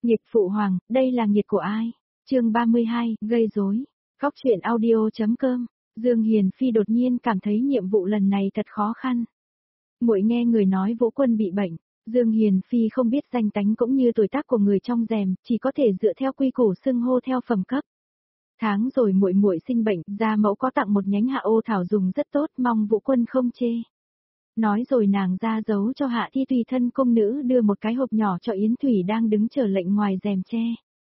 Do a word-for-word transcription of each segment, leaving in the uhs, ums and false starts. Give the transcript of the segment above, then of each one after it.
Nghịch phụ hoàng, đây là nghiệt của ai? Chương ba mươi hai, gây rối. Góc truyện audio.com. Dương Hiền Phi đột nhiên cảm thấy nhiệm vụ lần này thật khó khăn. Muội nghe người nói Vũ Quân bị bệnh, Dương Hiền Phi không biết danh tánh cũng như tuổi tác của người trong rèm, chỉ có thể dựa theo quy củ xưng hô theo phẩm cấp. Tháng rồi muội muội sinh bệnh, gia mẫu có tặng một nhánh hạ ô thảo dùng rất tốt, mong Vũ Quân không chê. Nói rồi nàng ra giấu cho Hạ Thi tùy thân cung nữ đưa một cái hộp nhỏ cho Yến Thủy đang đứng chờ lệnh ngoài rèm tre.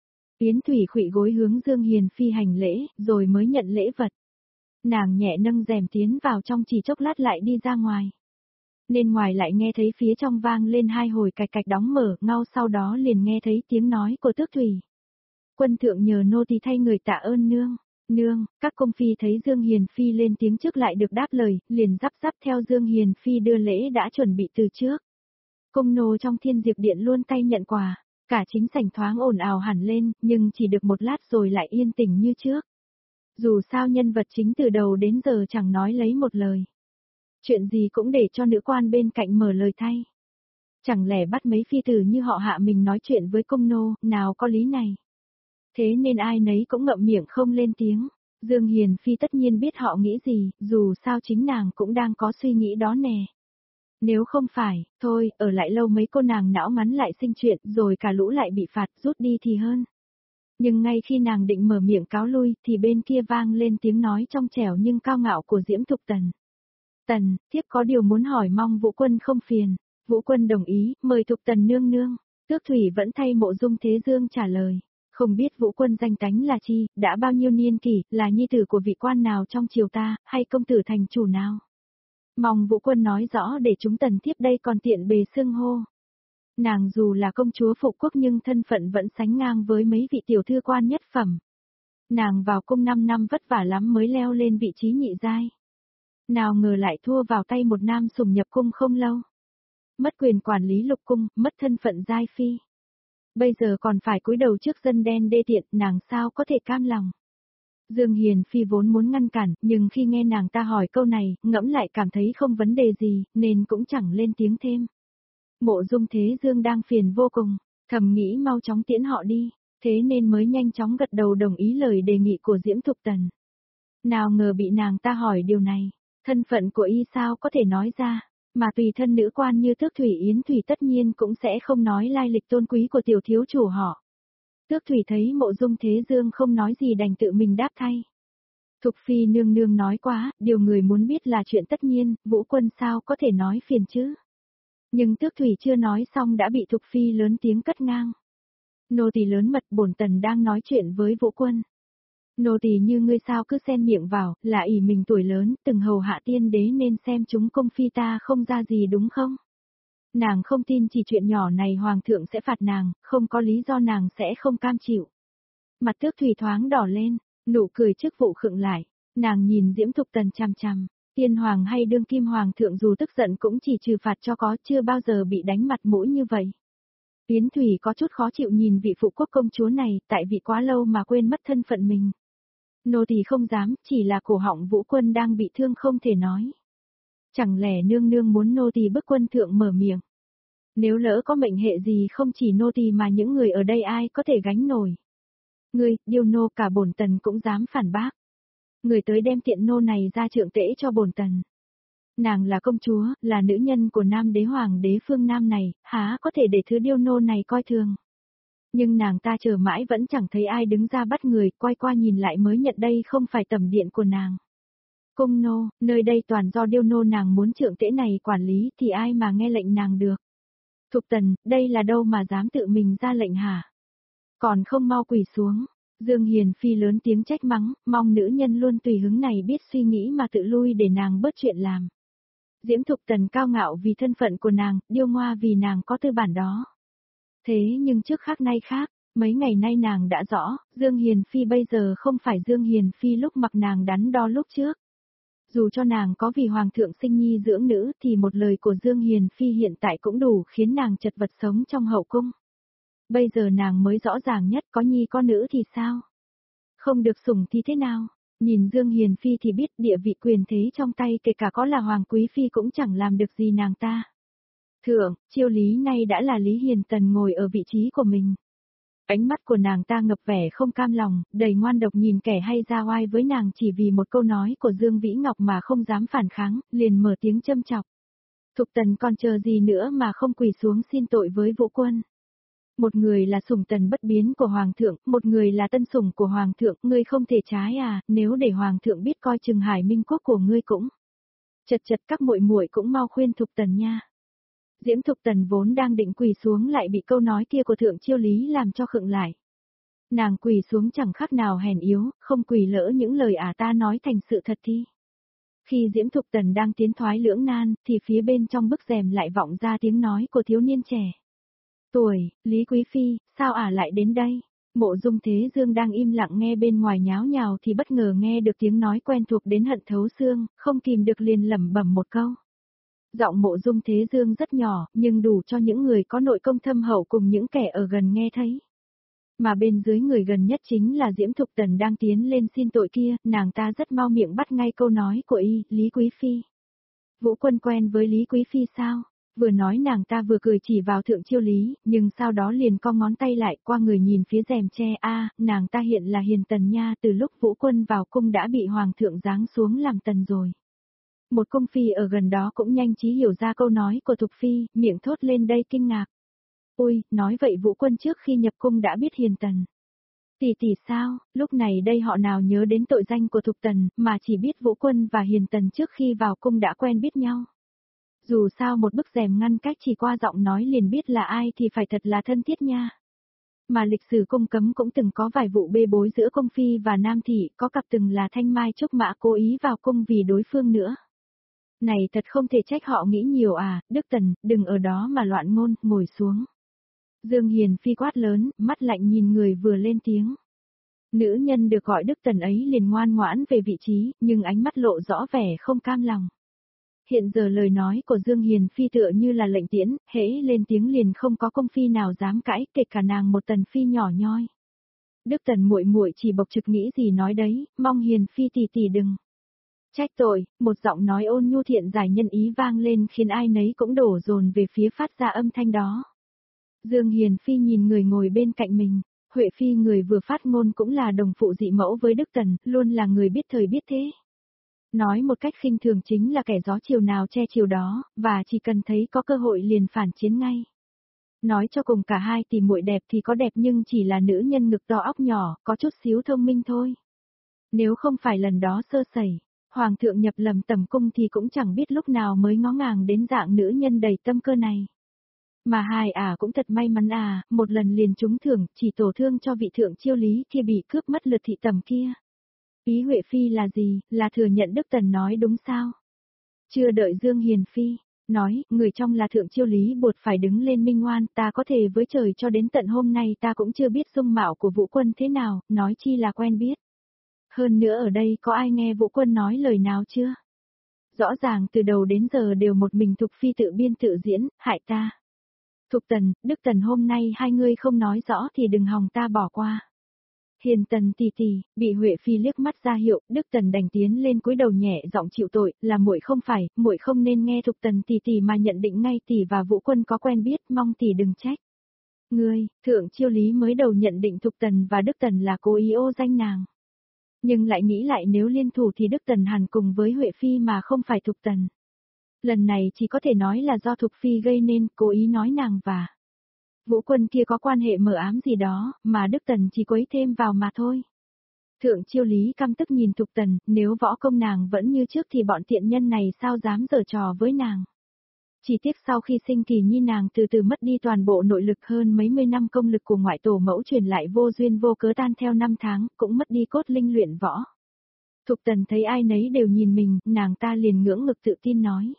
Yến Thủy khuỵu gối hướng Dương Hiền Phi hành lễ, rồi mới nhận lễ vật. Nàng nhẹ nâng rèm tiến vào trong, chỉ chốc lát lại đi ra ngoài. Nên ngoài lại nghe thấy phía trong vang lên hai hồi cạch cạch đóng mở, ngau sau đó liền nghe thấy tiếng nói của Tước Thủy. Quân thượng nhờ nô tỳ thay người tạ ơn nương. Nương, các công phi thấy Dương Hiền Phi lên tiếng trước lại được đáp lời, liền rắp rắp theo Dương Hiền Phi đưa lễ đã chuẩn bị từ trước. Công nô trong Thiên Diệp Điện luôn tay nhận quà, cả chính sảnh thoáng ồn ào hẳn lên, nhưng chỉ được một lát rồi lại yên tĩnh như trước. Dù sao nhân vật chính từ đầu đến giờ chẳng nói lấy một lời. Chuyện gì cũng để cho nữ quan bên cạnh mở lời thay. Chẳng lẽ bắt mấy phi tử như họ Hạ mình nói chuyện với công nô, nào có lý này. Thế nên ai nấy cũng ngậm miệng không lên tiếng. Dương Hiền Phi tất nhiên biết họ nghĩ gì, dù sao chính nàng cũng đang có suy nghĩ đó nè. Nếu không phải, thôi, ở lại lâu mấy cô nàng não ngắn lại sinh chuyện, rồi cả lũ lại bị phạt, rút đi thì hơn. Nhưng ngay khi nàng định mở miệng cáo lui, thì bên kia vang lên tiếng nói trong trẻo nhưng cao ngạo của Diễm Thục Tần. Tần, thiếp có điều muốn hỏi, mong Vũ Quân không phiền. Vũ Quân đồng ý, mời Thục Tần nương nương. Tước Thủy vẫn thay Mộ Dung Thế Dương trả lời. Không biết Vũ Quân danh tánh là chi, đã bao nhiêu niên kỷ, là nhi tử của vị quan nào trong triều ta, hay công tử thành chủ nào? Mong Vũ Quân nói rõ để chúng tần thiếp đây còn tiện bề xưng hô. Nàng dù là công chúa phụ quốc nhưng thân phận vẫn sánh ngang với mấy vị tiểu thư quan nhất phẩm. Nàng vào cung năm năm vất vả lắm mới leo lên vị trí nhị giai. Nào ngờ lại thua vào tay một nam sủng nhập cung không lâu. Mất quyền quản lý lục cung, mất thân phận giai phi. Bây giờ còn phải cúi đầu trước dân đen đê tiện, nàng sao có thể cam lòng. Dương Hiền Phi vốn muốn ngăn cản, nhưng khi nghe nàng ta hỏi câu này, ngẫm lại cảm thấy không vấn đề gì, nên cũng chẳng lên tiếng thêm. Mộ Dung Thế Dương đang phiền vô cùng, thầm nghĩ mau chóng tiễn họ đi, thế nên mới nhanh chóng gật đầu đồng ý lời đề nghị của Diễm Thục Tần. Nào ngờ bị nàng ta hỏi điều này, thân phận của y sao có thể nói ra. Mà tùy thân nữ quan như Tước Thủy Yến Thủy tất nhiên cũng sẽ không nói lai lịch tôn quý của tiểu thiếu chủ họ. Tước Thủy thấy Mộ Dung Thế Dương không nói gì đành tự mình đáp thay. Thục Phi nương nương nói quá, điều người muốn biết là chuyện tất nhiên, Vũ Quân sao có thể nói phiền chứ. Nhưng Tước Thủy chưa nói xong đã bị Thục Phi lớn tiếng cắt ngang. Nô tỳ lớn mật, bổn tần đang nói chuyện với Vũ Quân. Nô tỳ như ngươi sao cứ xen miệng vào, là ỷ mình tuổi lớn, từng hầu hạ tiên đế nên xem chúng công phi ta không ra gì đúng không? Nàng không tin chỉ chuyện nhỏ này hoàng thượng sẽ phạt nàng, không có lý do nàng sẽ không cam chịu. Mặt Tước Thủy thoáng đỏ lên, nụ cười trước vụ khựng lại, nàng nhìn Diễm Thục Tần chằm chằm, tiên hoàng hay đương kim hoàng thượng dù tức giận cũng chỉ trừ phạt cho có, chưa bao giờ bị đánh mặt mũi như vậy. Yến Thủy có chút khó chịu nhìn vị phụ quốc công chúa này, tại vì quá lâu mà quên mất thân phận mình. Nô tỳ không dám, chỉ là cổ họng Vũ Quân đang bị thương không thể nói. Chẳng lẽ nương nương muốn nô tỳ bức quân thượng mở miệng? Nếu lỡ có mệnh hệ gì không chỉ nô tỳ mà những người ở đây ai có thể gánh nổi. Ngươi, điêu nô cả bổn tần cũng dám phản bác. Người tới đem tiện nô này ra trượng tễ cho bổn tần. Nàng là công chúa, là nữ nhân của nam đế hoàng đế phương Nam này, há có thể để thứ điêu nô này coi thường. Nhưng nàng ta chờ mãi vẫn chẳng thấy ai đứng ra bắt người, quay qua nhìn lại mới nhận đây không phải tẩm điện của nàng. Cung nô, nơi đây toàn do điêu nô nàng muốn trượng tễ này quản lý thì ai mà nghe lệnh nàng được. Thục Tần, đây là đâu mà dám tự mình ra lệnh hả? Còn không mau quỳ xuống. Dương Hiền Phi lớn tiếng trách mắng, mong nữ nhân luôn tùy hứng này biết suy nghĩ mà tự lui để nàng bớt chuyện làm. Diễm Thục Tần cao ngạo vì thân phận của nàng, điêu ngoa vì nàng có tư bản đó. Thế nhưng trước khác nay khác, mấy ngày nay nàng đã rõ, Dương Hiền Phi bây giờ không phải Dương Hiền Phi lúc mặc nàng đắn đo lúc trước. Dù cho nàng có vì hoàng thượng sinh nhi dưỡng nữ thì một lời của Dương Hiền Phi hiện tại cũng đủ khiến nàng chật vật sống trong hậu cung. Bây giờ nàng mới rõ ràng nhất có nhi có nữ thì sao? Không được sủng thì thế nào? Nhìn Dương Hiền Phi thì biết địa vị quyền thế trong tay kể cả có là Hoàng Quý Phi cũng chẳng làm được gì nàng ta. Thượng, chiêu lý nay đã là Lý Hiền Tần ngồi ở vị trí của mình. Ánh mắt của nàng ta ngập vẻ không cam lòng, đầy ngoan độc nhìn kẻ hay ra oai với nàng chỉ vì một câu nói của Dương Vĩ Ngọc mà không dám phản kháng, liền mở tiếng châm chọc. Thục Tần còn chờ gì nữa mà không quỳ xuống xin tội với Vũ Quân. Một người là sủng tần bất biến của Hoàng thượng, một người là tân sủng của Hoàng thượng, ngươi không thể trái à, nếu để Hoàng thượng biết coi chừng Hải Minh Quốc của ngươi cũng. Chật chật các muội muội cũng mau khuyên Thục Tần nha. Diễm Thục Tần vốn đang định quỳ xuống lại bị câu nói kia của Thượng Chiêu Lý làm cho khựng lại. Nàng quỳ xuống chẳng khác nào hèn yếu, không quỳ lỡ những lời ả ta nói thành sự thật thi. Khi Diễm Thục Tần đang tiến thoái lưỡng nan, thì phía bên trong bức rèm lại vọng ra tiếng nói của thiếu niên trẻ. Tuổi, Lý Quý Phi, sao ả lại đến đây? Mộ Dung Thế Dương đang im lặng nghe bên ngoài nháo nhào thì bất ngờ nghe được tiếng nói quen thuộc đến hận thấu xương, không kìm được liền lẩm bẩm một câu. Giọng Mộ Dung Thế Dương rất nhỏ, nhưng đủ cho những người có nội công thâm hậu cùng những kẻ ở gần nghe thấy. Mà bên dưới người gần nhất chính là Diễm Thục Tần đang tiến lên xin tội kia, nàng ta rất mau miệng bắt ngay câu nói của y, Lý Quý Phi. Vũ Quân quen với Lý Quý Phi sao? Vừa nói nàng ta vừa cười chỉ vào Thượng Chiêu Lý, nhưng sau đó liền co ngón tay lại qua người nhìn phía rèm tre a, nàng ta hiện là hiền tần nha, từ lúc Vũ Quân vào cung đã bị Hoàng thượng giáng xuống làm tần rồi. Một cung phi ở gần đó cũng nhanh trí hiểu ra câu nói của Thục Phi, miệng thốt lên đây kinh ngạc. Ôi, nói vậy Vũ Quân trước khi nhập cung đã biết hiền tần. Tỷ tỷ sao, lúc này đây họ nào nhớ đến tội danh của Thục Tần, mà chỉ biết Vũ Quân và hiền tần trước khi vào cung đã quen biết nhau. Dù sao một bức rèm ngăn cách chỉ qua giọng nói liền biết là ai thì phải thật là thân thiết nha. Mà lịch sử cung cấm cũng từng có vài vụ bê bối giữa công phi và nam thị, có cặp từng là Thanh Mai Trúc Mã cố ý vào cung vì đối phương nữa. Này thật không thể trách họ nghĩ nhiều à, Đức Tần, đừng ở đó mà loạn ngôn, ngồi xuống. Dương Hiền Phi quát lớn, mắt lạnh nhìn người vừa lên tiếng. Nữ nhân được gọi Đức Tần ấy liền ngoan ngoãn về vị trí, nhưng ánh mắt lộ rõ vẻ không cam lòng. Hiện giờ lời nói của Dương Hiền Phi tựa như là lệnh tiễn, hễ lên tiếng liền không có công phi nào dám cãi, kể cả nàng một Tần Phi nhỏ nhoi. Đức Tần muội muội chỉ bộc trực nghĩ gì nói đấy, mong Hiền Phi tỷ tỷ đừng trách tội, một giọng nói ôn nhu thiện giải nhân ý vang lên khiến ai nấy cũng đổ dồn về phía phát ra âm thanh đó. Dương Hiền Phi nhìn người ngồi bên cạnh mình, Huệ Phi người vừa phát ngôn cũng là đồng phụ dị mẫu với Đức Tần, luôn là người biết thời biết thế. Nói một cách khinh thường chính là kẻ gió chiều nào che chiều đó, và chỉ cần thấy có cơ hội liền phản chiến ngay. Nói cho cùng cả hai tỷ muội đẹp thì có đẹp nhưng chỉ là nữ nhân ngực to óc nhỏ, có chút xíu thông minh thôi. Nếu không phải lần đó sơ sẩy, Hoàng thượng nhập lầm tầm cung thì cũng chẳng biết lúc nào mới ngó ngàng đến dạng nữ nhân đầy tâm cơ này. Mà hai ả à cũng thật may mắn à, một lần liền trúng thưởng, chỉ tổ thương cho vị Thượng Chiêu Lý kia bị cướp mất lượt thị tầm kia. Ý Huệ Phi là gì, là thừa nhận Đức Tần nói đúng sao? Chưa đợi Dương Hiền Phi, nói, người trong là Thượng Chiêu Lý buộc phải đứng lên minh oan, ta có thể với trời cho đến tận hôm nay ta cũng chưa biết dung mạo của Vũ Quân thế nào, nói chi là quen biết. Hơn nữa ở đây có ai nghe Vũ Quân nói lời nào chưa? Rõ ràng từ đầu đến giờ đều một mình Thục Phi tự biên tự diễn, hại ta. Thục Tần, Đức Tần hôm nay hai ngươi không nói rõ thì đừng hòng ta bỏ qua. Hiền Tần tỷ tỷ, bị Huệ Phi liếc mắt ra hiệu, Đức Tần đành tiến lên cúi đầu nhẹ giọng chịu tội, là muội không phải, muội không nên nghe Thục Tần tỷ tỷ mà nhận định ngay tỷ và Vũ Quân có quen biết, mong tỷ đừng trách. Ngươi, Thượng Chiêu Lý mới đầu nhận định Thục Tần và Đức Tần là cố ý ô danh nàng. Nhưng lại nghĩ lại nếu liên thủ thì Đức Tần hẳn cùng với Huệ Phi mà không phải Thục Tần. Lần này chỉ có thể nói là do Thục Phi gây nên, cố ý nói nàng và Vũ Quân kia có quan hệ mờ ám gì đó, mà Đức Tần chỉ quấy thêm vào mà thôi. Thượng Chiêu Lý căm tức nhìn Thục Tần, nếu võ công nàng vẫn như trước thì bọn tiện nhân này sao dám giở trò với nàng. Chỉ tiếc sau khi sinh Kỳ Nhi nàng từ từ mất đi toàn bộ nội lực, hơn mấy mươi năm công lực của ngoại tổ mẫu truyền lại vô duyên vô cớ tan theo năm tháng, cũng mất đi cốt linh luyện võ. Thục Tần thấy ai nấy đều nhìn mình, nàng ta liền ngưỡng ngực tự tin nói.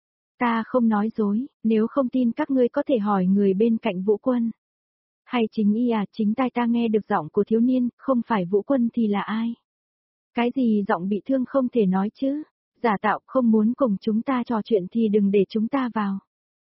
Ta không nói dối, nếu không tin các ngươi có thể hỏi người bên cạnh Vũ Quân. Hay chính y à, chính tai ta nghe được giọng của thiếu niên, không phải Vũ Quân thì là ai? Cái gì giọng bị thương không thể nói chứ? Giả tạo không muốn cùng chúng ta trò chuyện thì đừng để chúng ta vào.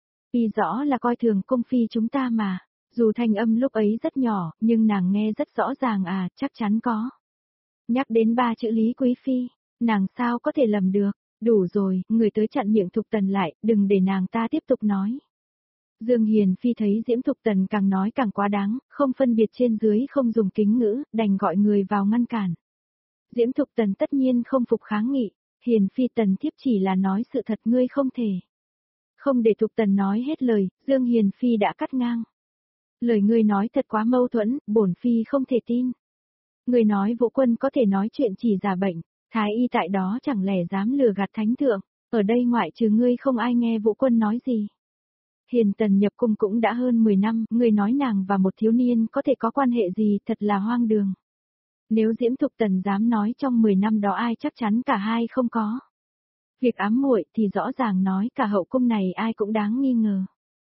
Y rõ là coi thường cung phi chúng ta mà, dù thanh âm lúc ấy rất nhỏ, nhưng nàng nghe rất rõ ràng à, chắc chắn có. Nhắc đến ba chữ Lý Quý Phi, nàng sao có thể lầm được? Đủ rồi, người tới chặn miệng Thục Tần lại, đừng để nàng ta tiếp tục nói. Dương Hiền Phi thấy Diễm Thục Tần càng nói càng quá đáng, không phân biệt trên dưới không dùng kính ngữ, đành gọi người vào ngăn cản. Diễm Thục Tần tất nhiên không phục kháng nghị, Hiền Phi Tần thiếp chỉ là nói sự thật ngươi không thể. Không để Thục Tần nói hết lời, Dương Hiền Phi đã cắt ngang. Lời ngươi nói thật quá mâu thuẫn, bổn Phi không thể tin. Ngươi nói Vũ Quân có thể nói chuyện chỉ giả bệnh, Thái y tại đó chẳng lẽ dám lừa gạt thánh thượng, ở đây ngoại trừ ngươi không ai nghe Vũ Quân nói gì. Hiền Tần nhập cung cũng đã hơn mười năm, ngươi nói nàng và một thiếu niên có thể có quan hệ gì thật là hoang đường. Nếu Diễm Thục Tần dám nói trong mười năm đó ai chắc chắn cả hai không có. Việc ám muội thì rõ ràng nói cả hậu cung này ai cũng đáng nghi ngờ.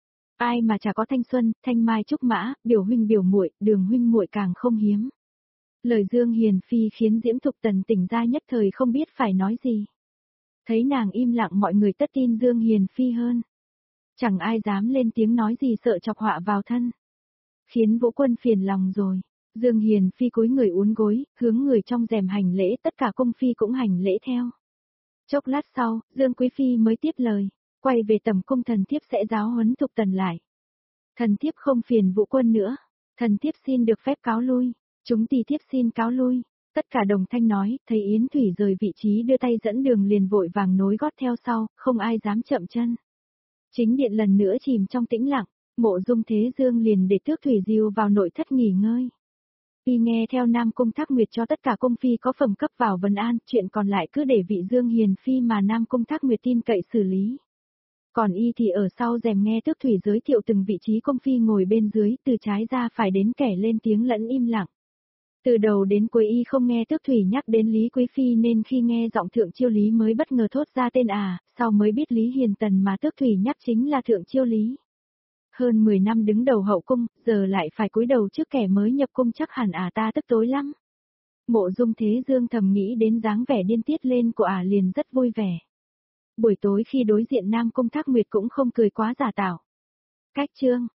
Ai mà chả có thanh xuân, thanh mai trúc mã, biểu huynh biểu muội, đường huynh muội càng không hiếm. Lời Dương Hiền Phi khiến Diễm Thục Tần tỉnh ra nhất thời không biết phải nói gì. Thấy nàng im lặng mọi người tất tin Dương Hiền Phi hơn. Chẳng ai dám lên tiếng nói gì sợ chọc họa vào thân. Khiến Vũ Quân phiền lòng rồi. Dương Hiền Phi cúi người uốn gối, hướng người trong rèm hành lễ, tất cả cung phi cũng hành lễ theo. Chốc lát sau, Dương Quý Phi mới tiếp lời, quay về tầm cung thần thiếp sẽ giáo huấn Thục Tần lại. Thần thiếp không phiền Vũ Quân nữa, thần thiếp xin được phép cáo lui, chúng tỳ thiếp xin cáo lui. Tất cả đồng thanh nói, thấy Yến Thủy rời vị trí đưa tay dẫn đường liền vội vàng nối gót theo sau, không ai dám chậm chân. Chính điện lần nữa chìm trong tĩnh lặng, Mộ Dung Thế Dương liền để Tước Thủy Diêu vào nội thất nghỉ ngơi. Y nghe theo Nam Cung Thác Nguyệt cho tất cả cung phi có phẩm cấp vào vấn an, chuyện còn lại cứ để vị Dương Hiền Phi mà Nam Cung Thác Nguyệt tin cậy xử lý. Còn Y thì ở sau rèm nghe Tước Thủy giới thiệu từng vị trí cung phi ngồi bên dưới, từ trái ra phải đến kẻ lên tiếng lẫn im lặng. Từ đầu đến cuối Y không nghe Tước Thủy nhắc đến Lý Quý Phi nên khi nghe giọng Thượng Chiêu Lý mới bất ngờ thốt ra tên à, sau mới biết Lý Hiền Tần mà Tước Thủy nhắc chính là Thượng Chiêu Lý. Hơn mười năm đứng đầu hậu cung, giờ lại phải cúi đầu trước kẻ mới nhập cung chắc hẳn ả ta tức tối lắm. Mộ Dung Thế Dương thầm nghĩ đến dáng vẻ điên tiết lên của ả liền rất vui vẻ. Buổi tối khi đối diện Nam Cung Thác Nguyệt cũng không cười quá giả tạo. Cách chương